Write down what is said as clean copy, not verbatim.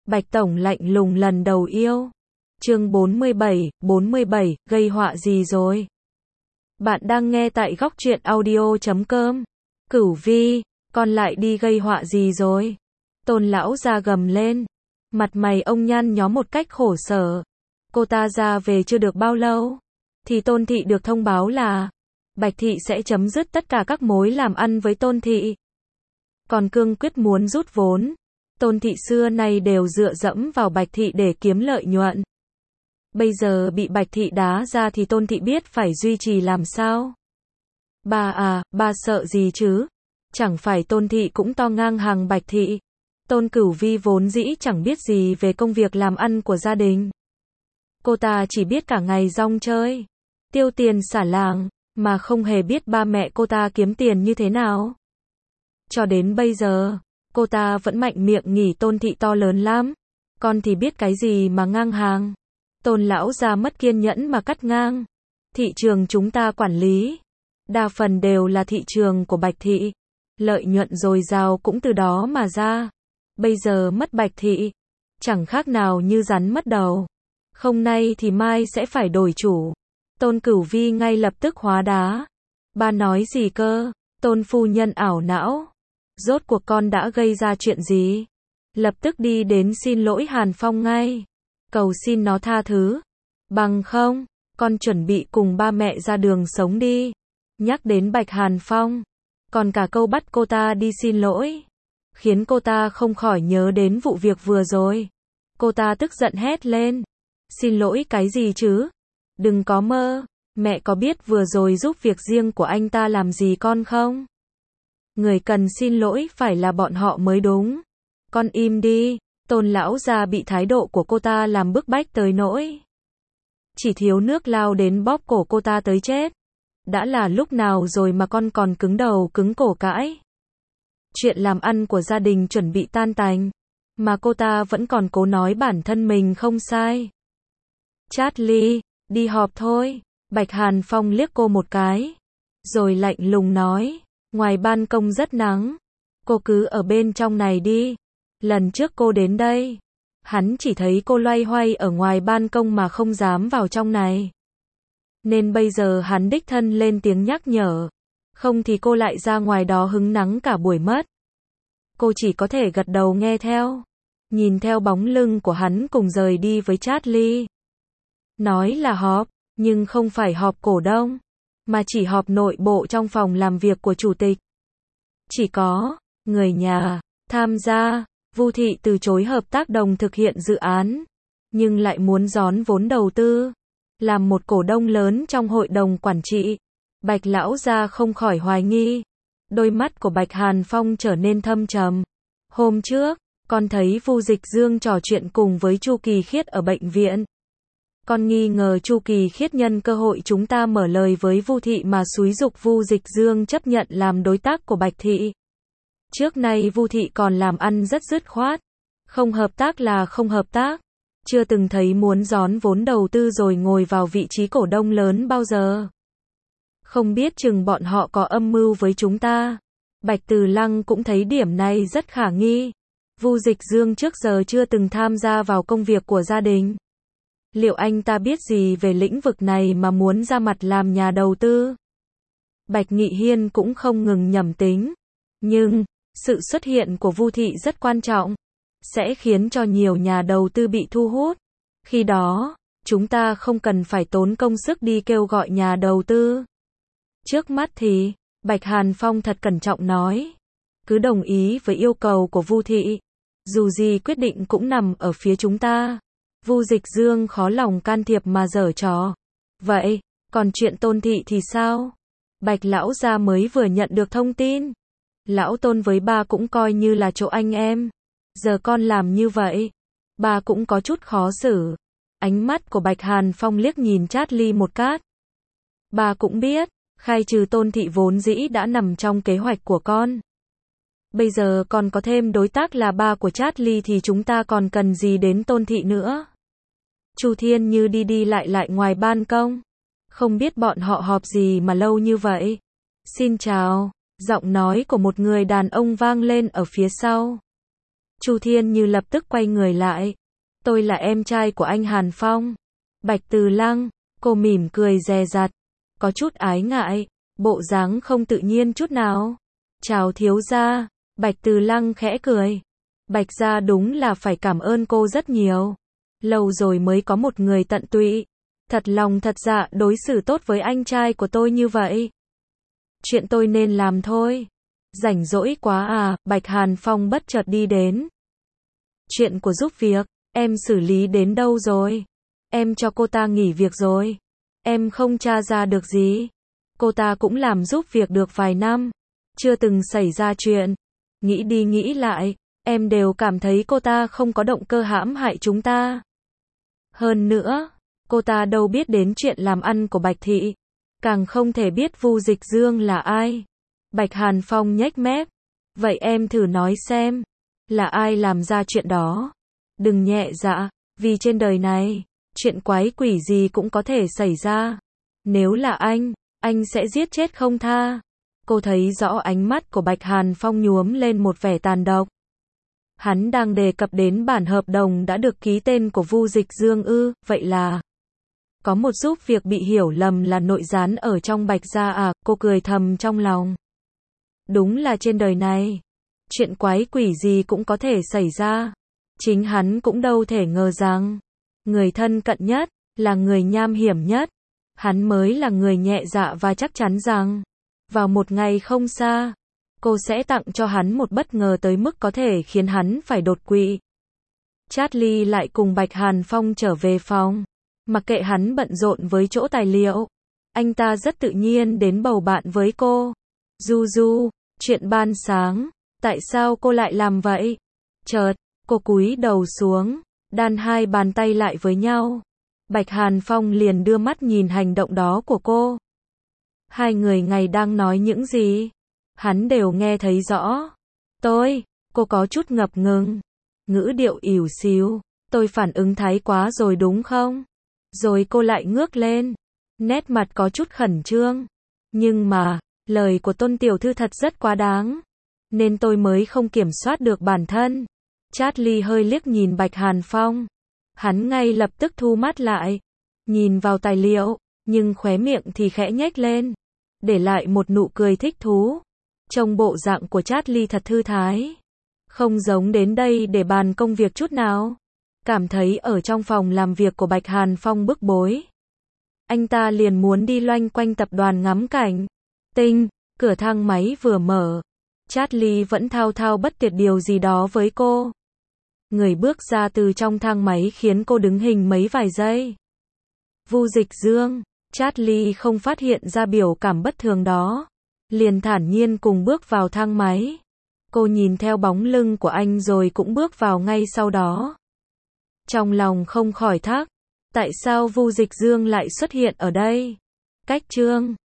Bạch Tổng lạnh lùng lần đầu yêu. Chương 47, gây họa gì rồi? Bạn đang nghe tại góc truyện audio.com. Cửu Vi, con lại đi gây họa gì rồi? Tôn lão ra gầm lên. Mặt mày ông nhăn nhó một cách khổ sở. Cô ta ra về chưa được bao lâu, thì Tôn Thị được thông báo là Bạch Thị sẽ chấm dứt tất cả các mối làm ăn với Tôn Thị. Còn cương quyết muốn rút vốn. Tôn Thị xưa nay đều dựa dẫm vào Bạch Thị để kiếm lợi nhuận. Bây giờ bị Bạch Thị đá ra thì Tôn Thị biết phải duy trì làm sao. Ba sợ gì chứ? Chẳng phải Tôn Thị cũng to ngang hàng Bạch Thị. Tôn Cửu Vi vốn dĩ chẳng biết gì về công việc làm ăn của gia đình. Cô ta chỉ biết cả ngày rong chơi, tiêu tiền xả làng, mà không hề biết ba mẹ cô ta kiếm tiền như thế nào. Cho đến bây giờ, cô ta vẫn mạnh miệng nghỉ Tôn Thị to lớn lắm. Con thì biết cái gì mà ngang hàng. Tôn lão ra mất kiên nhẫn mà cắt ngang. Thị trường chúng ta quản lý, đa phần đều là thị trường của Bạch Thị. Lợi nhuận dồi dào cũng từ đó mà ra. Bây giờ mất Bạch Thị, chẳng khác nào như rắn mất đầu. Không nay thì mai sẽ phải đổi chủ. Tôn Cửu Vi ngay lập tức hóa đá. Ba nói gì cơ? Tôn phu nhân ảo não. Rốt cuộc con đã gây ra chuyện gì? Lập tức đi đến xin lỗi Hàn Phong ngay. Cầu xin nó tha thứ. Bằng không, con chuẩn bị cùng ba mẹ ra đường sống đi. Nhắc đến Bạch Hàn Phong, còn cả câu bắt cô ta đi xin lỗi, khiến cô ta không khỏi nhớ đến vụ việc vừa rồi. Cô ta tức giận hét lên. Xin lỗi cái gì chứ? Đừng có mơ. Mẹ có biết vừa rồi giúp việc riêng của anh ta làm gì con không? Người cần xin lỗi phải là bọn họ mới đúng. Con im đi. Tôn lão gia bị thái độ của cô ta làm bức bách tới nỗi chỉ thiếu nước lao đến bóp cổ cô ta tới chết. Đã là lúc nào rồi mà con còn cứng đầu cứng cổ cãi? Chuyện làm ăn của gia đình chuẩn bị tan tành, mà cô ta vẫn còn cố nói bản thân mình không sai. Charlie, đi họp thôi. Bạch Hàn Phong liếc cô một cái, rồi lạnh lùng nói, ngoài ban công rất nắng, cô cứ ở bên trong này đi. Lần trước cô đến đây, hắn chỉ thấy cô loay hoay ở ngoài ban công mà không dám vào trong này. Nên bây giờ hắn đích thân lên tiếng nhắc nhở, không thì cô lại ra ngoài đó hứng nắng cả buổi mất. Cô chỉ có thể gật đầu nghe theo, nhìn theo bóng lưng của hắn cùng rời đi với Charlie. Nói là họp, nhưng không phải họp cổ đông, mà chỉ họp nội bộ trong phòng làm việc của chủ tịch. Chỉ có người nhà tham gia. Vu Thị từ chối hợp tác đồng thực hiện dự án, nhưng lại muốn gión vốn đầu tư, làm một cổ đông lớn trong hội đồng quản trị. Bạch lão gia không khỏi hoài nghi. Đôi mắt của Bạch Hàn Phong trở nên thâm trầm. Hôm trước, con thấy Vu Dịch Dương trò chuyện cùng với Chu Kỳ Khiết ở bệnh viện. Con nghi ngờ Chu Kỳ Khiết nhân cơ hội chúng ta mở lời với Vu Thị mà xúi giục Vu Dịch Dương chấp nhận làm đối tác của Bạch Thị. Trước nay Vu Thị còn làm ăn rất dứt khoát, không hợp tác là không hợp tác, chưa từng thấy muốn gión vốn đầu tư rồi ngồi vào vị trí cổ đông lớn bao giờ. Không biết chừng bọn họ có âm mưu với chúng ta. Bạch Từ Lăng cũng thấy điểm này rất khả nghi. Vu Dịch Dương trước giờ chưa từng tham gia vào công việc của gia đình. Liệu anh ta biết gì về lĩnh vực này mà muốn ra mặt làm nhà đầu tư? Bạch Nghị Hiên cũng không ngừng nhẩm tính. Nhưng sự xuất hiện của Vu Thị rất quan trọng, sẽ khiến cho nhiều nhà đầu tư bị thu hút. Khi đó, chúng ta không cần phải tốn công sức đi kêu gọi nhà đầu tư. Trước mắt thì, Bạch Hàn Phong thật cẩn trọng nói, cứ đồng ý với yêu cầu của Vu Thị. Dù gì quyết định cũng nằm ở phía chúng ta. Vu Dịch Dương khó lòng can thiệp mà giở trò. Vậy, còn chuyện Tôn Thị thì sao? Bạch lão gia mới vừa nhận được thông tin. Lão Tôn với ba cũng coi như là chỗ anh em. Giờ con làm như vậy, ba cũng có chút khó xử. Ánh mắt của Bạch Hàn Phong liếc nhìn Charlie một cái. Ba cũng biết, khai trừ Tôn Thị vốn dĩ đã nằm trong kế hoạch của con. Bây giờ còn có thêm đối tác là ba của Charlie thì chúng ta còn cần gì đến Tôn Thị nữa. Chu Thiên Như đi đi lại ngoài ban công. Không biết bọn họ họp gì mà lâu như vậy. Xin chào. Giọng nói của một người đàn ông vang lên ở phía sau. Chu Thiên Như lập tức quay người lại. Tôi là em trai của anh Hàn Phong. Bạch Từ Lăng, cô mỉm cười dè dặt, có chút ái ngại, bộ dáng không tự nhiên chút nào. Chào thiếu gia, Bạch Từ Lăng khẽ cười. Bạch gia đúng là phải cảm ơn cô rất nhiều. Lâu rồi mới có một người tận tụy, thật lòng thật dạ đối xử tốt với anh trai của tôi như vậy. Chuyện tôi nên làm thôi. Rảnh rỗi quá à, Bạch Hàn Phong bất chợt đi đến. Chuyện của giúp việc, em xử lý đến đâu rồi? Em cho cô ta nghỉ việc rồi. Em không tra ra được gì. Cô ta cũng làm giúp việc được vài năm. Chưa từng xảy ra chuyện. Nghĩ đi nghĩ lại, em đều cảm thấy cô ta không có động cơ hãm hại chúng ta. Hơn nữa, cô ta đâu biết đến chuyện làm ăn của Bạch Thị. Càng không thể biết Vu Dịch Dương là ai. Bạch Hàn Phong nhếch mép. Vậy em thử nói xem. Là ai làm ra chuyện đó? Đừng nhẹ dạ, vì trên đời này, chuyện quái quỷ gì cũng có thể xảy ra. Nếu là anh sẽ giết chết không tha. Cô thấy rõ ánh mắt của Bạch Hàn Phong nhuốm lên một vẻ tàn độc. Hắn đang đề cập đến bản hợp đồng đã được ký tên của Vu Dịch Dương ư, vậy là có một giúp việc bị hiểu lầm là nội gián ở trong Bạch gia à, cô cười thầm trong lòng. Đúng là trên đời này, chuyện quái quỷ gì cũng có thể xảy ra. Chính hắn cũng đâu thể ngờ rằng, người thân cận nhất, là người nham hiểm nhất. Hắn mới là người nhẹ dạ và chắc chắn rằng, vào một ngày không xa, cô sẽ tặng cho hắn một bất ngờ tới mức có thể khiến hắn phải đột quỵ. Charlie lại cùng Bạch Hàn Phong trở về phòng. Mặc kệ hắn bận rộn với chỗ tài liệu, anh ta rất tự nhiên đến bầu bạn với cô. Du, chuyện ban sáng, tại sao cô lại làm vậy? Chợt, cô cúi đầu xuống, đan hai bàn tay lại với nhau. Bạch Hàn Phong liền đưa mắt nhìn hành động đó của cô. Hai người ngày đang nói những gì? Hắn đều nghe thấy rõ. Cô có chút ngập ngừng. Ngữ điệu ỉu xìu. Tôi phản ứng thái quá rồi đúng không? Rồi cô lại ngước lên. Nét mặt có chút khẩn trương. Nhưng mà, lời của Tôn tiểu thư thật rất quá đáng. Nên tôi mới không kiểm soát được bản thân. Charlie hơi liếc nhìn Bạch Hàn Phong. Hắn ngay lập tức thu mắt lại. Nhìn vào tài liệu, nhưng khóe miệng thì khẽ nhếch lên. Để lại một nụ cười thích thú. Trông bộ dạng của Charlie thật thư thái. Không giống đến đây để bàn công việc chút nào. Cảm thấy ở trong phòng làm việc của Bạch Hàn Phong bức bối. Anh ta liền muốn đi loanh quanh tập đoàn ngắm cảnh. Cửa thang máy vừa mở. Charlie vẫn thao thao bất tuyệt điều gì đó với cô. Người bước ra từ trong thang máy khiến cô đứng hình mấy vài giây. Vu Dịch Dương, Charlie không phát hiện ra biểu cảm bất thường đó. Liền thản nhiên cùng bước vào thang máy. Cô nhìn theo bóng lưng của anh rồi cũng bước vào ngay sau đó. Trong lòng không khỏi thắc, tại sao Vu Dịch Dương lại xuất hiện ở đây? Cách chương